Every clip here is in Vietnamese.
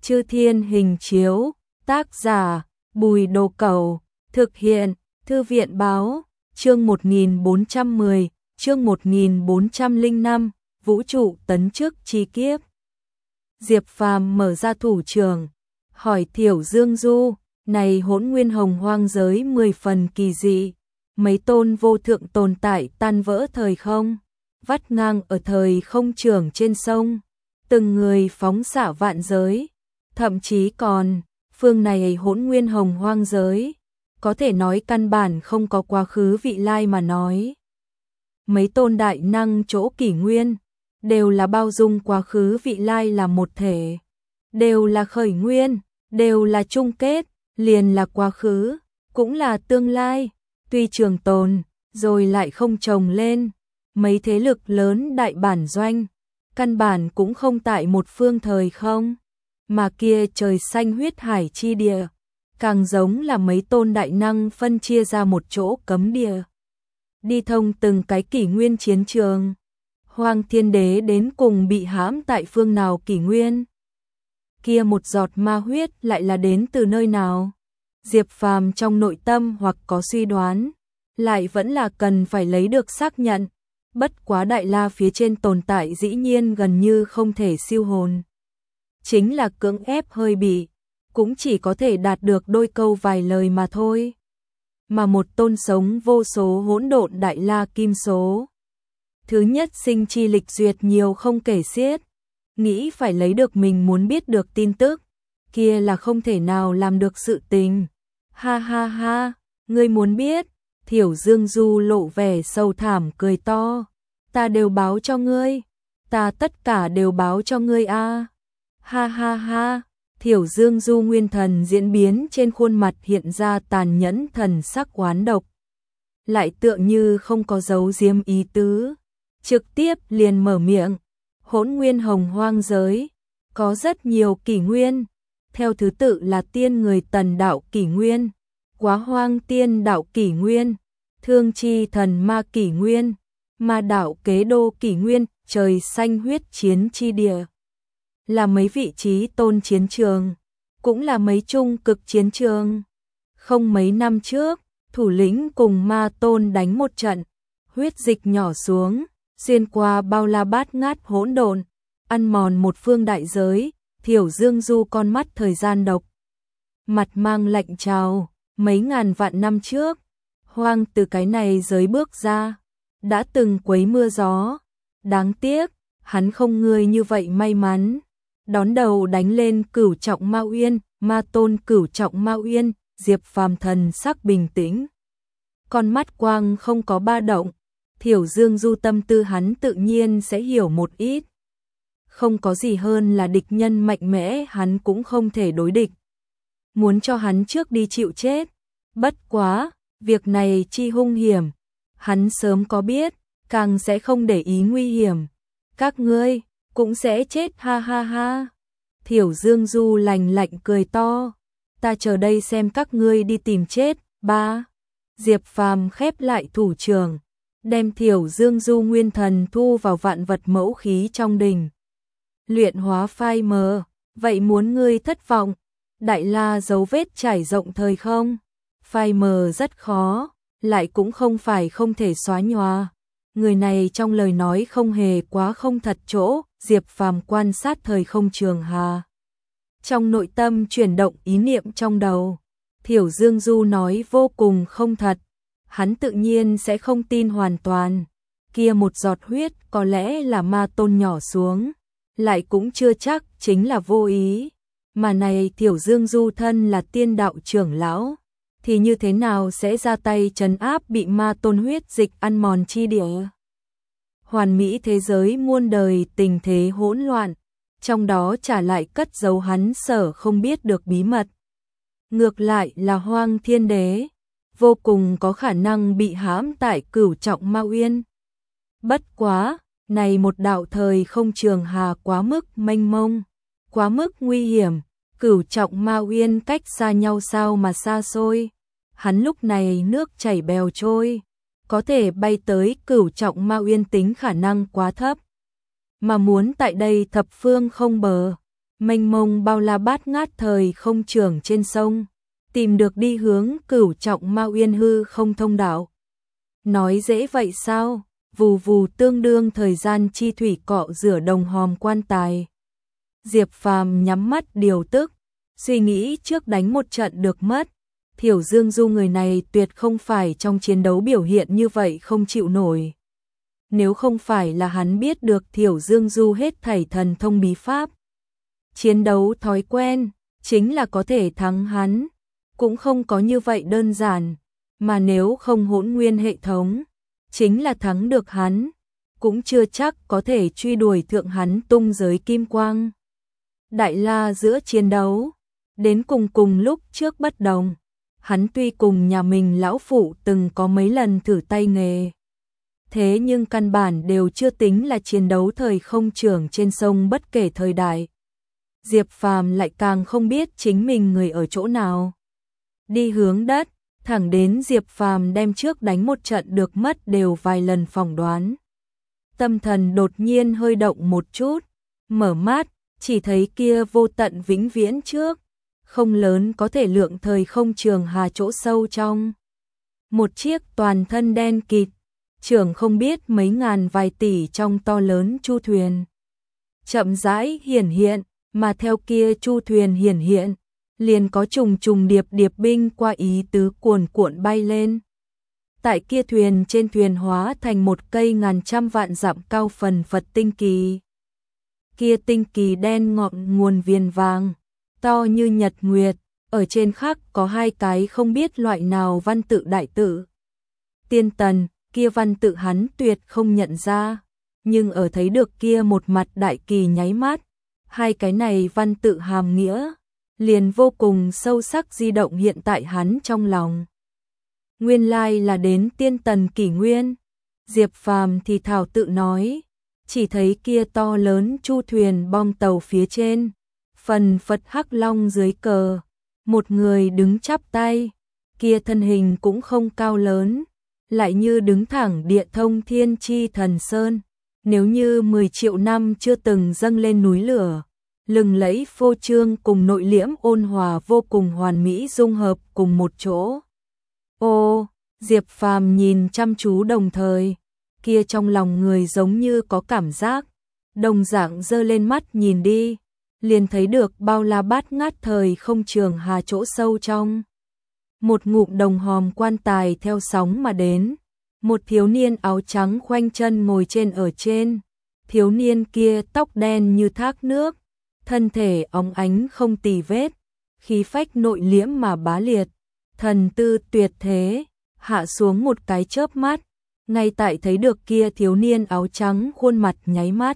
Chư Thiên Hình Chiếu, tác giả, Bùi Đồ Cẩu, thực hiện, Thư viện Báo, chương 1410, chương 1405, Vũ trụ tấn chức chi kiếp. Diệp Phàm mở ra thủ trưởng, hỏi Thiểu Dương Du, này Hỗn Nguyên Hồng Hoang giới 10 phần kỳ dị, mấy tôn vô thượng tồn tại tan vỡ thời không, vắt ngang ở thời không trường trên sông, từng người phóng xạ vạn giới, thậm chí còn phương này Hỗn Nguyên Hồng Hoang giới, có thể nói căn bản không có quá khứ vị lai mà nói. Mấy tôn đại năng chỗ kỷ nguyên, đều là bao dung quá khứ vị lai là một thể, đều là khởi nguyên, đều là chung kết, liền là quá khứ, cũng là tương lai, tuy trường tồn, rồi lại không chồng lên, mấy thế lực lớn đại bản doanh, căn bản cũng không tại một phương thời không, mà kia trời xanh huyết hải chi địa, càng giống là mấy tôn đại năng phân chia ra một chỗ cấm địa, đi thông từng cái kỷ nguyên chiến trường. Hoang Thiên Đế đến cùng bị hãm tại phương nào kỷ nguyên? Kia một giọt ma huyết lại là đến từ nơi nào? Diệp Phàm trong nội tâm hoặc có suy đoán, lại vẫn là cần phải lấy được xác nhận. Bất quá Đại La phía trên tồn tại dĩ nhiên gần như không thể siêu hồn. Chính là cưỡng ép hơi bị, cũng chỉ có thể đạt được đôi câu vài lời mà thôi. Mà một tôn sống vô số hỗn độn Đại La kim số. Thứ nhất sinh chi lịch duyệt nhiều không kể xiết, nghĩ phải lấy được mình muốn biết được tin tức, kia là không thể nào làm được sự tình. Ha ha ha, ngươi muốn biết? Thiểu Dương Du lộ vẻ sầu thảm cười to, ta đều báo cho ngươi, ta tất cả đều báo cho ngươi a. Ha ha ha, Thiểu Dương Du nguyên thần diễn biến trên khuôn mặt hiện ra tàn nhẫn thần sắc oán độc, lại tựa như không có giấu giếm ý tứ. Trực tiếp liền mở miệng, Hỗn Nguyên Hồng Hoang giới, có rất nhiều kỷ nguyên, theo thứ tự là tiên người tần đạo kỷ nguyên, quá hoang tiên đạo kỷ nguyên, thương chi thần ma kỷ nguyên, ma đạo kế đô kỷ nguyên, trời xanh huyết chiến chi địa. Là mấy vị trí tôn chiến trường, cũng là mấy trung cực chiến trường. Không mấy năm trước, thủ lĩnh cùng ma tôn đánh một trận, huyết dịch nhỏ xuống, xuyên qua bao la bát ngát hỗn độn, ăn mòn một phương đại giới. Thiểu Dương Du con mắt thời gian độc, mặt mang lạnh trào, mấy ngàn vạn năm trước, hoang từ cái này giới bước ra, đã từng quấy mưa gió, đáng tiếc, hắn không người như vậy may mắn, đón đầu đánh lên Cửu Trọng Ma Uyên, ma tôn Cửu Trọng Ma Uyên. Diệp Phàm thần sắc bình tĩnh, con mắt quang không có ba động. Thiểu Dương Du tâm tư hắn tự nhiên sẽ hiểu một ít. Không có gì hơn là địch nhân mạnh mẽ hắn cũng không thể đối địch. Muốn cho hắn trước đi chịu chết. Bất quá, việc này chi hung hiểm. Hắn sớm có biết, càng sẽ không để ý nguy hiểm. Các ngươi cũng sẽ chết ha ha ha. Thiểu Dương Du lành lạnh cười to. Ta chờ đây xem các ngươi đi tìm chết. Ba. Diệp Phàm khép lại thủ trưởng, đem Thiểu Dương Du nguyên thần thu vào vạn vật mẫu khí trong đình. Luyện hóa phai mờ, vậy muốn ngươi thất vọng. Đại La dấu vết trải rộng thời không, phai mờ rất khó, lại cũng không phải không thể xóa nhòa. Người này trong lời nói không hề quá không thật chỗ. Diệp Phàm quan sát thời không trường hà, trong nội tâm chuyển động ý niệm trong đầu. Thiểu Dương Du nói vô cùng không thật, hắn tự nhiên sẽ không tin hoàn toàn. Kia một giọt huyết có lẽ là ma tôn nhỏ xuống, lại cũng chưa chắc chính là vô ý. Mà này Thiểu Dương Du thân là tiên đạo trưởng lão, thì như thế nào sẽ ra tay trấn áp bị ma tôn huyết dịch ăn mòn chi địa? Hoàn mỹ thế giới muôn đời tình thế hỗn loạn, trong đó trả lại cất giấu hắn sở không biết được bí mật. Ngược lại là Hoang Thiên Đế, vô cùng có khả năng bị hãm tại Cửu Trọng Ma Uyên. Bất quá, này một đạo thời không trường hà quá mức mênh mông, quá mức nguy hiểm, Cửu Trọng Ma Uyên cách xa nhau sao mà xa xôi. Hắn lúc này nước chảy bèo trôi, có thể bay tới Cửu Trọng Ma Uyên tính khả năng quá thấp. Mà muốn tại đây thập phương không bờ, mênh mông bao la bát ngát thời không trường trên sông, tìm được đi hướng Cửu Trọng Ma Uyên hư không thông đạo. Nói dễ vậy sao? Vù vù tương đương thời gian chi thủy cọ rửa đồng hòm quan tài. Diệp Phàm nhắm mắt điều tức, suy nghĩ trước đánh một trận được mất. Thiểu Dương Du người này tuyệt không phải trong chiến đấu biểu hiện như vậy không chịu nổi. Nếu không phải là hắn biết được Thiểu Dương Du hết thảy thần thông bí pháp, chiến đấu thói quen, chính là có thể thắng hắn, cũng không có như vậy đơn giản, mà nếu không hỗn nguyên hệ thống, chính là thắng được hắn, cũng chưa chắc có thể truy đuổi thượng hắn tung giới kim quang. Đại la giữa chiến đấu, đến cùng lúc trước bất đồng, hắn tuy cùng nhà mình lão phụ từng có mấy lần thử tay nghề. Thế nhưng căn bản đều chưa tính là chiến đấu thời không trường trên sông bất kể thời đại. Diệp Phàm lại càng không biết chính mình người ở chỗ nào. Đi hướng đất, thẳng đến Diệp Phàm đem trước đánh một trận được mất đều vài lần phỏng đoán. Tâm thần đột nhiên hơi động một chút, mở mắt, chỉ thấy kia vô tận vĩnh viễn trước, không lớn có thể lượng thời không trường hà chỗ sâu trong. Một chiếc toàn thân đen kịt, trường không biết mấy ngàn vài tỷ trong to lớn chu thuyền. Chậm rãi hiển hiện, mà theo kia chu thuyền hiển hiện, liền có trùng trùng điệp điệp binh qua ý tứ cuồn cuộn bay lên. Tại kia thuyền trên thuyền hóa thành một cây ngàn trăm vạn dặm cao phần phật tinh kỳ. Kia tinh kỳ đen ngọn nguồn viền vàng, to như nhật nguyệt, ở trên khắc có hai cái không biết loại nào văn tự đại tự. Tiên tần, kia văn tự hắn tuyệt không nhận ra, nhưng ở thấy được kia một mặt đại kỳ nháy mắt, hai cái này văn tự hàm nghĩa, liền vô cùng sâu sắc di động hiện tại hắn trong lòng. Nguyên lai là đến tiên tần kỷ nguyên, Diệp Phàm thì thảo tự nói, chỉ thấy kia to lớn chu thuyền bong tàu phía trên, phần Phật Hắc Long dưới cờ, một người đứng chắp tay, kia thân hình cũng không cao lớn, lại như đứng thẳng địa thông thiên chi thần sơn, nếu như 10 triệu năm chưa từng dâng lên núi lửa, lừng lẫy phô trương cùng nội liễm ôn hòa vô cùng hoàn mỹ dung hợp cùng một chỗ. Ô, Diệp Phàm nhìn chăm chú đồng thời, kia trong lòng người giống như có cảm giác, đồng dạng giơ lên mắt nhìn đi, liền thấy được bao la bát ngát thời không trường hà chỗ sâu trong. Một ngụm đồng hòm quan tài theo sóng mà đến, một thiếu niên áo trắng khoanh chân ngồi trên ở trên, thiếu niên kia tóc đen như thác nước, thân thể óng ánh không tì vết, khí phách nội liễm mà bá liệt, thần tư tuyệt thế, hạ xuống một cái chớp mắt, ngay tại thấy được kia thiếu niên áo trắng khuôn mặt nháy mắt.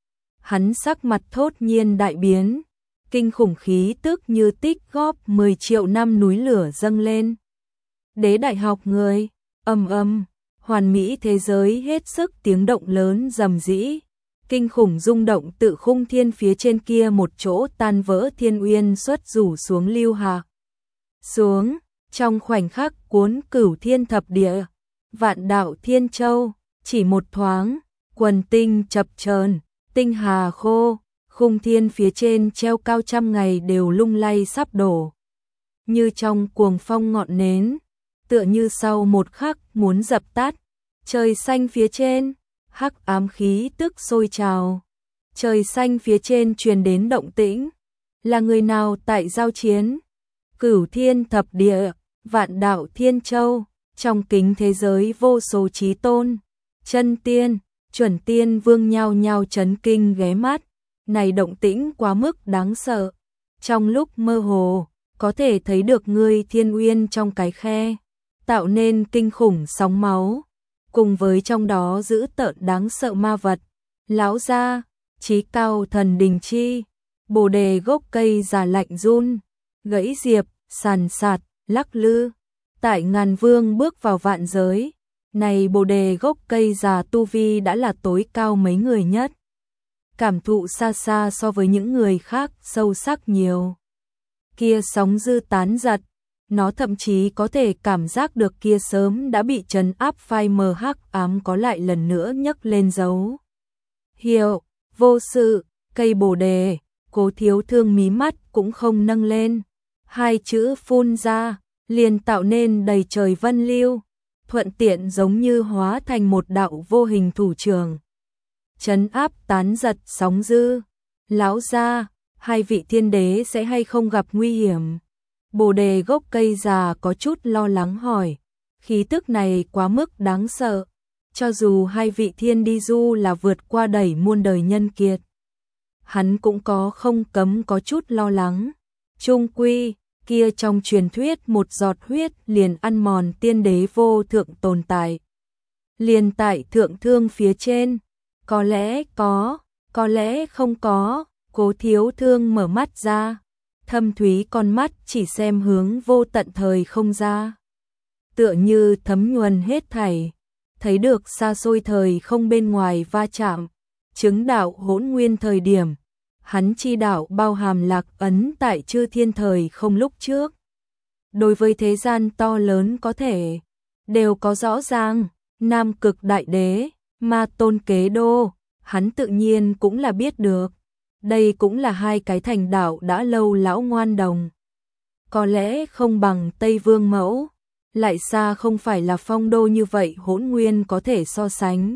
Hắn sắc mặt thốt nhiên đại biến, kinh khủng khí tức như tích góp 10 triệu năm núi lửa dâng lên. Đế đại học người, ầm, hoàn mỹ thế giới hết sức tiếng động lớn rầm rĩ, kinh khủng rung động tự khung thiên phía trên kia một chỗ tan vỡ thiên uyên xuất rủ xuống lưu hạ. Xuống, trong khoảnh khắc cuốn cửu thiên thập địa, vạn đạo thiên châu, chỉ một thoáng, quần tinh chập chờn, tinh hà khô, khung thiên phía trên treo cao trăm ngày đều lung lay sắp đổ. Như trong cuồng phong ngọn nến, tựa như sau một khắc muốn dập tắt, trời xanh phía trên, hắc ám khí tức sôi trào. Trời xanh phía trên truyền đến động tĩnh, là người nào tại giao chiến? Cửu thiên thập địa, vạn đạo thiên châu, trong kính thế giới vô số chí tôn, chân tiên, chuẩn tiên vương nhao nhao chấn kinh ghé mắt, này động tĩnh quá mức đáng sợ. Trong lúc mơ hồ, có thể thấy được ngươi thiên uyên trong cái khe, tạo nên kinh khủng sóng máu, cùng với trong đó giữ tợn đáng sợ ma vật. Lão gia, chí cao thần đình chi, bồ đề gốc cây già lạnh run, gãy diệp, sàn sạt, lắc lư. Tại ngàn vương bước vào vạn giới, này bồ đề gốc cây già tu vi đã là tối cao mấy người nhất. Cảm thụ xa xa so với những người khác sâu sắc nhiều. Kia sóng dư tán giật, nó thậm chí có thể cảm giác được kia sớm đã bị trấn áp phai mờ hắc ám có lại lần nữa nhấc lên dấu hiệu vô sự, cây bồ đề, Cố Thiếu Thương mí mắt cũng không nâng lên, hai chữ phun ra, liền tạo nên đầy trời vân lưu, thuận tiện giống như hóa thành một đạo vô hình thủ trường. Trấn áp tán giật sóng dữ. Lão gia, hai vị thiên đế sẽ hay không gặp nguy hiểm? Bồ đề gốc cây già có chút lo lắng hỏi, khí tức này quá mức đáng sợ, cho dù hai vị thiên đi du là vượt qua đẩy muôn đời nhân kiệt. Hắn cũng không cấm có chút lo lắng, chung quy, kia trong truyền thuyết một giọt huyết liền ăn mòn tiên đế vô thượng tồn tại. Liền tại thượng thương phía trên, có lẽ có lẽ không có. Cố Thiếu Thương mở mắt ra, thâm thúy con mắt chỉ xem hướng vô tận thời không ra. Tựa như thấm nhuần hết thảy, thấy được xa xôi thời không bên ngoài va chạm, chứng đạo hỗn nguyên thời điểm, hắn chi đạo bao hàm lạc ấn tại chư thiên thời không lúc trước. Đối với thế gian to lớn có thể, đều có rõ ràng, Nam Cực Đại Đế, Ma Tôn Kế Đô, hắn tự nhiên cũng là biết được. Đây cũng là hai cái thành đạo đã lâu lão ngoan đồng. Có lẽ không bằng Tây Vương Mẫu, lại xa không phải là Phong Đô như vậy hỗn nguyên có thể so sánh.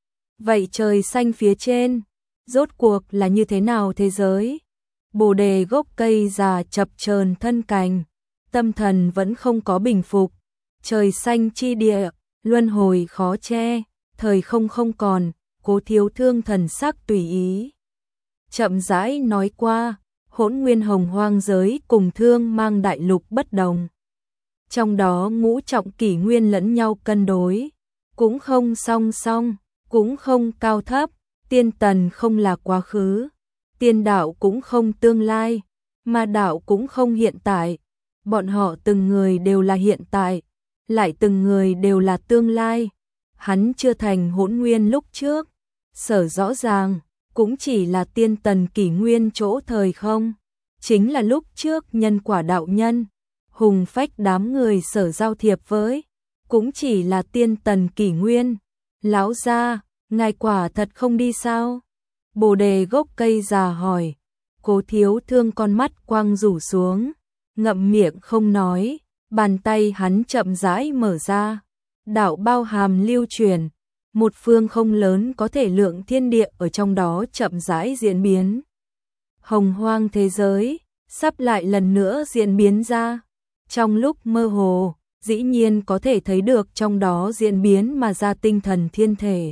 Vậy trời xanh phía trên, rốt cuộc là như thế nào thế giới? Bồ đề gốc cây già chập chờn thân cành, tâm thần vẫn không có bình phục. Trời xanh chi địa, luân hồi khó che, thời không không còn. Cố Thiếu Thương thần sắc tùy ý. Chậm rãi nói qua, hỗn nguyên hồng hoang giới cùng thương mang đại lục bất đồng. Trong đó ngũ trọng kỷ nguyên lẫn nhau cân đối, cũng không song song, cũng không cao thấp, tiên tần không là quá khứ, tiên đạo cũng không tương lai, ma đạo cũng không hiện tại. Bọn họ từng người đều là hiện tại, lại từng người đều là tương lai. Hắn chưa thành hỗn nguyên lúc trước, sở rõ ràng cũng chỉ là tiên tần kỷ nguyên chỗ thời không, chính là lúc trước nhân quả đạo nhân, hùng phách đám người sở giao thiệp với, cũng chỉ là tiên tần kỷ nguyên. Lão gia, ngài quả thật không đi sao? Bồ đề gốc cây già hỏi. Cố Thiếu Thương con mắt quang rủ xuống, ngậm miệng không nói, bàn tay hắn chậm rãi mở ra, đạo bao hàm lưu truyền. Một phương không lớn có thể lượng thiên địa ở trong đó chậm rãi diễn biến. Hồng hoang thế giới, sắp lại lần nữa diễn biến ra. Trong lúc mơ hồ, dĩ nhiên có thể thấy được trong đó diễn biến mà ra tinh thần thiên thể.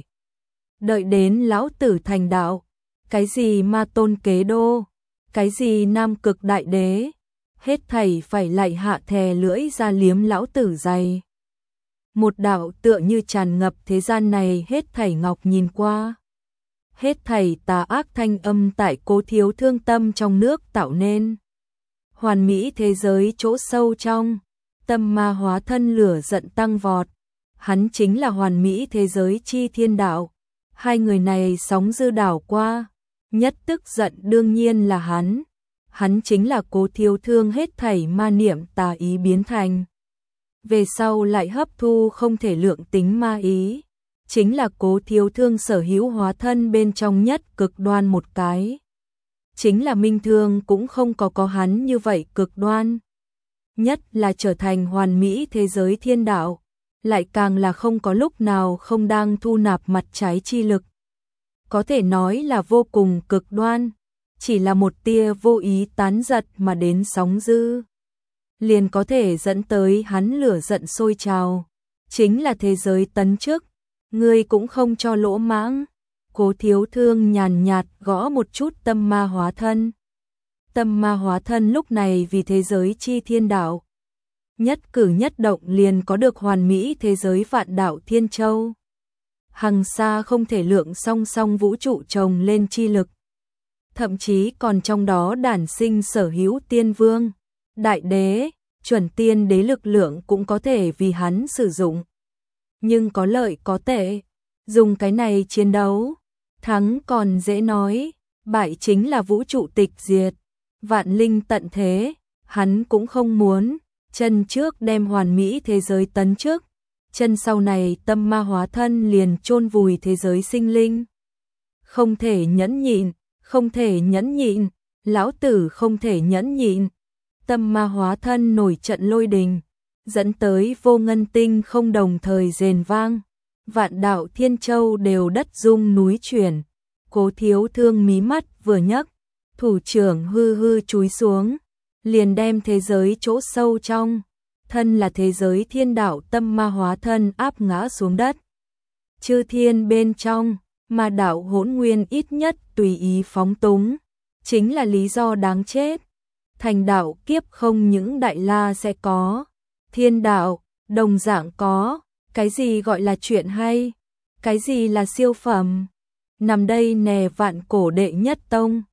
Đợi đến lão tử thành đạo, cái gì Ma Tôn Kế Đô, cái gì Nam Cực Đại Đế, hết thảy phải lại hạ thè lưỡi ra liếm lão tử dày. Một đạo tựa như tràn ngập thế gian này hết thảy ngọc nhìn qua. Hết thảy tà ác thanh âm tại Cố Thiếu Thương tâm trong nước tạo nên. Hoàn mỹ thế giới chỗ sâu trong, tâm ma hóa thân lửa giận tăng vọt. Hắn chính là hoàn mỹ thế giới chi thiên đạo. Hai người này sóng dư đảo qua, nhất tức giận đương nhiên là hắn. Hắn chính là Cố Thiếu Thương hết thảy ma niệm tà ý biến thành. Về sau lại hấp thu không thể lượng tính ma ý, chính là Cố Thiếu Thương sở hữu hóa thân bên trong nhất cực đoan một cái. Chính là Minh Thương cũng không có hắn như vậy cực đoan. Nhất là trở thành hoàn mỹ thế giới thiên đạo, lại càng là không có lúc nào không đang thu nạp mặt trái chi lực. Có thể nói là vô cùng cực đoan, chỉ là một tia vô ý tán giật mà đến sóng dữ, liền có thể dẫn tới hắn lửa giận sôi trào. Chính là thế giới tấn chức, ngươi cũng không cho lỗ mãng. Cố Thiếu Thương nhàn nhạt gõ một chút tâm ma hóa thân. Tâm ma hóa thân lúc này vì thế giới chi thiên đạo, nhất cử nhất động liền có được hoàn mỹ thế giới vạn đạo thiên châu. Hằng xa không thể lượng song song vũ trụ chồng lên chi lực. Thậm chí còn trong đó đản sinh sở hữu tiên vương, đại đế, chuẩn tiên đế lực lượng cũng có thể vì hắn sử dụng. Nhưng có lợi có tệ, dùng cái này chiến đấu, thắng còn dễ nói, bại chính là vũ trụ tịch diệt, vạn linh tận thế, hắn cũng không muốn. Chân trước đem hoàn mỹ thế giới tấn trước, chân sau này tâm ma hóa thân liền chôn vùi thế giới sinh linh. Không thể nhẫn nhịn, không thể nhẫn nhịn, Lão tử không thể nhẫn nhịn. Tâm ma hóa thân nổi trận lôi đình, dẫn tới vô ngân tinh không đồng thời rền vang. Vạn đạo thiên châu đều đất rung núi chuyển. Cố Thiếu Thương mí mắt vừa nhấc, thủ trưởng hư hư chúi xuống, liền đem thế giới chỗ sâu trong, thân là thế giới thiên đạo tâm ma hóa thân áp ngã xuống đất. Chư thiên bên trong, ma đạo hỗn nguyên ít nhất tùy ý phóng túng, chính là lý do đáng chết. Thành đạo kiếp không những đại la sẽ có, thiên đạo đồng dạng có. Cái gì gọi là chuyện hay? Cái gì là siêu phẩm? Nằm đây nè vạn cổ đệ nhất tông.